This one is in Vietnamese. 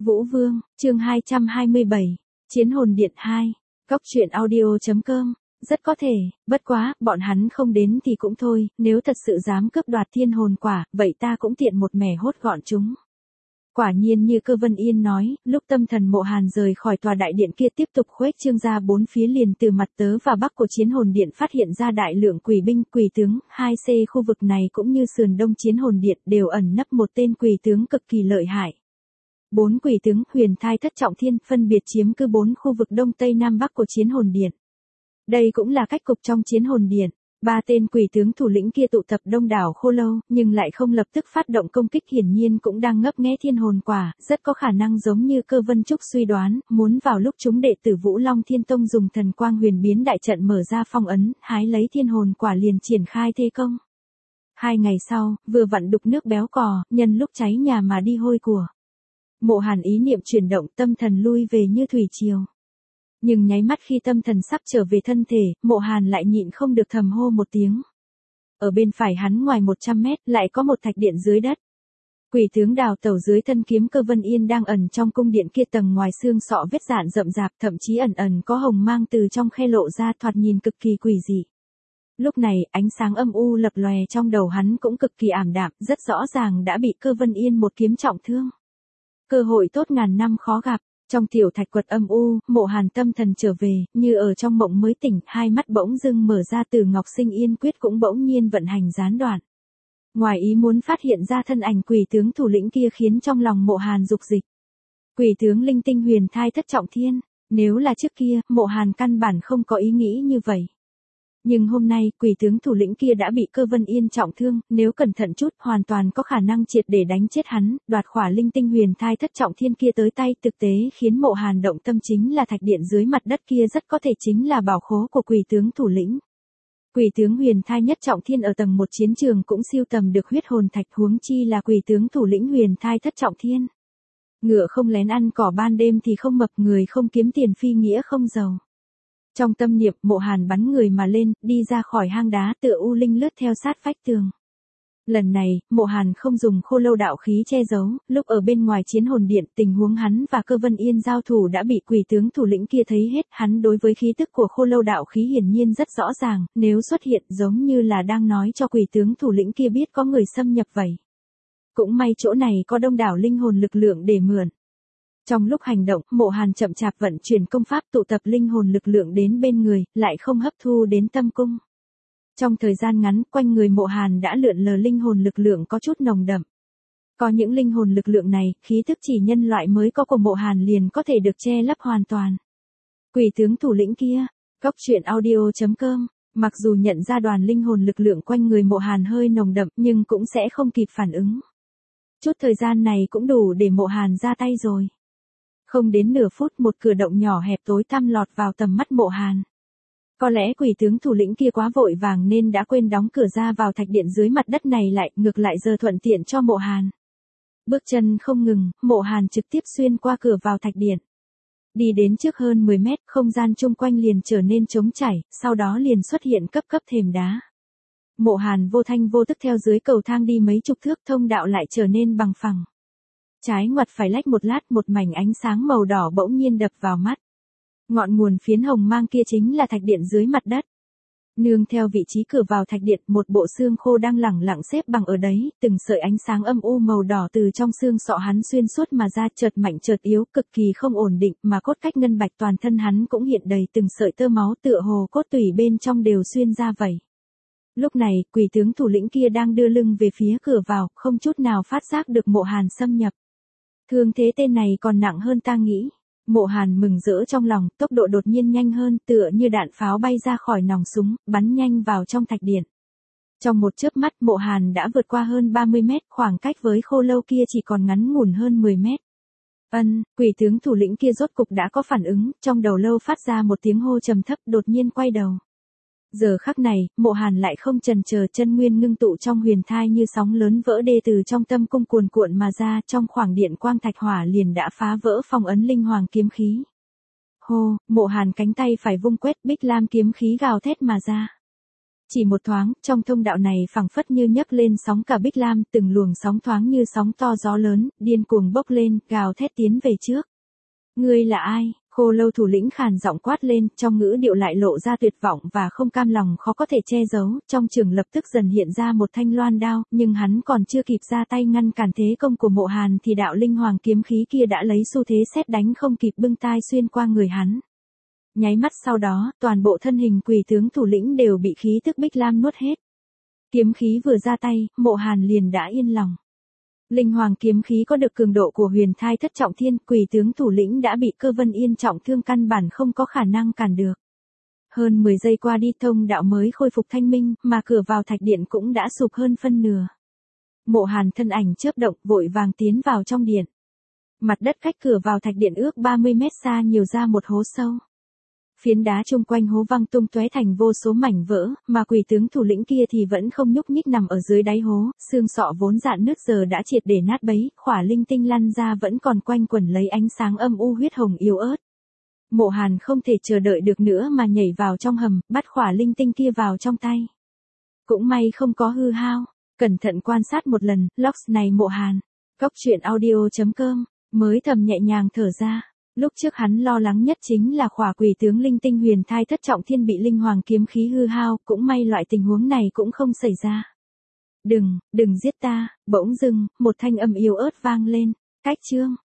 Vũ Vương, chương 227, Chiến hồn điện 2, Cóc truyện audio.com, rất có thể, bất quá, bọn hắn không đến thì cũng thôi, nếu thật sự dám cướp đoạt thiên hồn quả, vậy ta cũng tiện một mẻ hốt gọn chúng. Quả nhiên như Cơ Vân Yên nói, lúc tâm thần Mộ Hàn rời khỏi tòa đại điện kia tiếp tục khuếch trương ra bốn phía liền từ mặt tớ và bắc của chiến hồn điện phát hiện ra đại lượng quỷ binh, quỷ tướng, 2C khu vực này cũng như sườn đông chiến hồn điện đều ẩn nấp một tên quỷ tướng cực kỳ lợi hại. 4 quỷ tướng huyền thai thất trọng thiên phân biệt chiếm cứ 4 khu vực đông tây nam bắc của chiến hồn điện. Đây cũng là cách cục trong chiến hồn điện. 3 tên quỷ tướng thủ lĩnh kia tụ tập đông đảo khô lâu, nhưng lại không lập tức phát động công kích, hiển nhiên cũng đang ngấp nghé thiên hồn quả, rất có khả năng giống như Cơ Vân Trúc suy đoán, muốn vào lúc chúng đệ tử Vũ Long Thiên Tông dùng thần quang huyền biến đại trận mở ra phong ấn, hái lấy thiên hồn quả liền triển khai thế công. 2 ngày sau, vừa vặn đục nước béo cò, nhân lúc cháy nhà mà đi hôi của. Mộ Hàn ý niệm chuyển động, tâm thần lui về như thủy triều. Nhưng nháy mắt khi tâm thần sắp trở về thân thể, Mộ Hàn lại nhịn không được thầm hô một tiếng. Ở bên phải hắn ngoài 100 mét lại có một thạch điện dưới đất. Quỷ tướng đào tẩu dưới thân kiếm Cơ Vân Yên đang ẩn trong cung điện kia, tầng ngoài xương sọ vết dạn rậm rạp, thậm chí ẩn ẩn có hồng mang từ trong khe lộ ra, thoạt nhìn cực kỳ quỷ dị. Lúc này ánh sáng âm u lập lòe trong đầu hắn cũng cực kỳ ảm đạm, rất rõ ràng đã bị Cơ Vân Yên một kiếm trọng thương. Cơ hội tốt ngàn năm khó gặp. Trong tiểu thạch quật âm u, Mộ Hàn tâm thần trở về, như ở trong mộng mới tỉnh, hai mắt bỗng dưng mở ra, từ Ngọc Sinh Yên quyết cũng bỗng nhiên vận hành gián đoạn. Ngoài ý muốn phát hiện ra thân ảnh quỷ tướng thủ lĩnh kia khiến trong lòng Mộ Hàn dục dịch. Quỷ tướng linh tinh huyền thai thất trọng thiên, nếu là trước kia, Mộ Hàn căn bản không có ý nghĩ như vậy. Nhưng hôm nay, quỷ tướng thủ lĩnh kia đã bị Cơ Vân Yên trọng thương, nếu cẩn thận chút, hoàn toàn có khả năng triệt để đánh chết hắn, đoạt khỏa linh tinh huyền thai thất trọng thiên kia tới tay, thực tế khiến Mộ Hàn động tâm chính là thạch điện dưới mặt đất kia rất có thể chính là bảo khố của quỷ tướng thủ lĩnh. Quỷ tướng huyền thai nhất trọng thiên ở tầng 1 chiến trường cũng siêu tầm được huyết hồn thạch, huống chi là quỷ tướng thủ lĩnh huyền thai thất trọng thiên. Ngựa không lén ăn cỏ ban đêm thì không mập, người không kiếm tiền phi nghĩa không giàu. Trong tâm niệm, Mộ Hàn bắn người mà lên, đi ra khỏi hang đá, tựa u linh lướt theo sát vách tường. Lần này, Mộ Hàn không dùng khô lâu đạo khí che giấu, lúc ở bên ngoài chiến hồn điện, tình huống hắn và Cơ Vân Yên giao thủ đã bị quỷ tướng thủ lĩnh kia thấy hết, hắn đối với khí tức của khô lâu đạo khí hiển nhiên rất rõ ràng, nếu xuất hiện giống như là đang nói cho quỷ tướng thủ lĩnh kia biết có người xâm nhập vậy. Cũng may chỗ này có đông đảo linh hồn lực lượng để mượn. Trong lúc hành động, Mộ Hàn chậm chạp vận chuyển công pháp tụ tập linh hồn lực lượng đến bên người, lại không hấp thu đến tâm cung. Trong thời gian ngắn, quanh người Mộ Hàn đã lượn lờ linh hồn lực lượng có chút nồng đậm. Có những linh hồn lực lượng này, khí thức chỉ nhân loại mới có của Mộ Hàn liền có thể được che lấp hoàn toàn. Quỷ tướng thủ lĩnh kia, Cóc truyện audio.com, mặc dù nhận ra đoàn linh hồn lực lượng quanh người Mộ Hàn hơi nồng đậm nhưng cũng sẽ không kịp phản ứng. Chút thời gian này cũng đủ để Mộ Hàn ra tay rồi. Không đến nửa phút, một cửa động nhỏ hẹp tối tăm lọt vào tầm mắt Mộ Hàn. Có lẽ quỷ tướng thủ lĩnh kia quá vội vàng nên đã quên đóng cửa ra vào thạch điện dưới mặt đất này lại, ngược lại giờ thuận tiện cho Mộ Hàn. Bước chân không ngừng, Mộ Hàn trực tiếp xuyên qua cửa vào thạch điện. Đi đến trước hơn 10 mét, không gian chung quanh liền trở nên trống trải, sau đó liền xuất hiện cấp thềm đá. Mộ Hàn vô thanh vô tức theo dưới cầu thang đi mấy chục thước, thông đạo lại trở nên bằng phẳng. Trái ngoặt phải lách một lát, một mảnh ánh sáng màu đỏ bỗng nhiên đập vào mắt. Ngọn nguồn phiến hồng mang kia chính là thạch điện dưới mặt đất. Nương theo vị trí cửa vào thạch điện, một bộ xương khô đang lẳng lặng xếp bằng ở đấy, từng sợi ánh sáng âm u màu đỏ từ trong xương sọ hắn xuyên suốt mà ra, chợt mạnh chợt yếu, cực kỳ không ổn định, mà cốt cách ngân bạch toàn thân hắn cũng hiện đầy từng sợi tơ máu, tựa hồ cốt tủy bên trong đều xuyên ra vậy. Lúc này, quỷ tướng thủ lĩnh kia đang đưa lưng về phía cửa vào, không chút nào phát giác được Mộ Hàn xâm nhập. Thương thế tên này còn nặng hơn ta nghĩ. Mộ Hàn mừng rỡ trong lòng, tốc độ đột nhiên nhanh hơn, tựa như đạn pháo bay ra khỏi nòng súng, bắn nhanh vào trong thạch điện. Trong một chớp mắt, Mộ Hàn đã vượt qua hơn 30 mét, khoảng cách với khô lâu kia chỉ còn ngắn ngủn hơn 10 mét. Quỷ tướng thủ lĩnh kia rốt cục đã có phản ứng, trong đầu lâu phát ra một tiếng hô trầm thấp, đột nhiên quay đầu. Giờ khắc này, Mộ Hàn lại không chần chờ, chân nguyên ngưng tụ trong huyền thai như sóng lớn vỡ đê từ trong tâm cung cuồn cuộn mà ra, trong khoảng điện quang thạch hỏa liền đã phá vỡ phong ấn linh hoàng kiếm khí. Hô, Mộ Hàn cánh tay phải vung quét, bích lam kiếm khí gào thét mà ra. Chỉ một thoáng, trong thông đạo này phảng phất như nhấc lên sóng cả Bích Lam, từng luồng sóng thoáng như sóng to gió lớn, điên cuồng bốc lên, gào thét tiến về trước. Ngươi là ai? Khô Lâu thủ lĩnh khàn giọng quát lên, trong ngữ điệu lại lộ ra tuyệt vọng và không cam lòng khó có thể che giấu, trong trường lập tức dần hiện ra một thanh loan đao, nhưng hắn còn chưa kịp ra tay ngăn cản thế công của Mộ Hàn thì đạo linh hoàng kiếm khí kia đã lấy xu thế sét đánh không kịp bưng tai xuyên qua người hắn. Nháy mắt sau đó, toàn bộ thân hình Quỷ tướng thủ lĩnh đều bị khí tức Bích Lam nuốt hết. Kiếm khí vừa ra tay, Mộ Hàn liền đã yên lòng. Linh hoàng kiếm khí có được cường độ của huyền thai thất trọng thiên, Quỷ tướng thủ lĩnh đã bị Cơ Vân Yên trọng thương căn bản không có khả năng cản được. Hơn 10 giây qua đi, thông đạo mới khôi phục thanh minh, mà cửa vào thạch điện cũng đã sụp hơn phân nửa. Mộ Hàn thân ảnh chớp động, vội vàng tiến vào trong điện. Mặt đất cách cửa vào thạch điện ước 30 mét xa nhiều ra một hố sâu. Phiến đá chung quanh hố văng tung tóe thành vô số mảnh vỡ, mà Quỷ tướng thủ lĩnh kia thì vẫn không nhúc nhích nằm ở dưới đáy hố, xương sọ vốn rạn nứt giờ đã triệt để nát bấy, khỏa linh tinh lăn ra vẫn còn quanh quẩn lấy ánh sáng âm u huyết hồng yếu ớt. Mộ Hàn không thể chờ đợi được nữa mà nhảy vào trong hầm, bắt khỏa linh tinh kia vào trong tay. Cũng may không có hư hao, cẩn thận quan sát một lần, Logs này Mộ Hàn. Cốc truyện audio.com, mới thầm nhẹ nhàng thở ra. Lúc trước hắn lo lắng nhất chính là khỏa Quỷ tướng linh tinh huyền thai thất trọng thiên bị linh hoàng kiếm khí hư hao, cũng may loại tình huống này cũng không xảy ra. Đừng giết ta, bỗng dưng, một thanh âm yếu ớt vang lên, cách chương.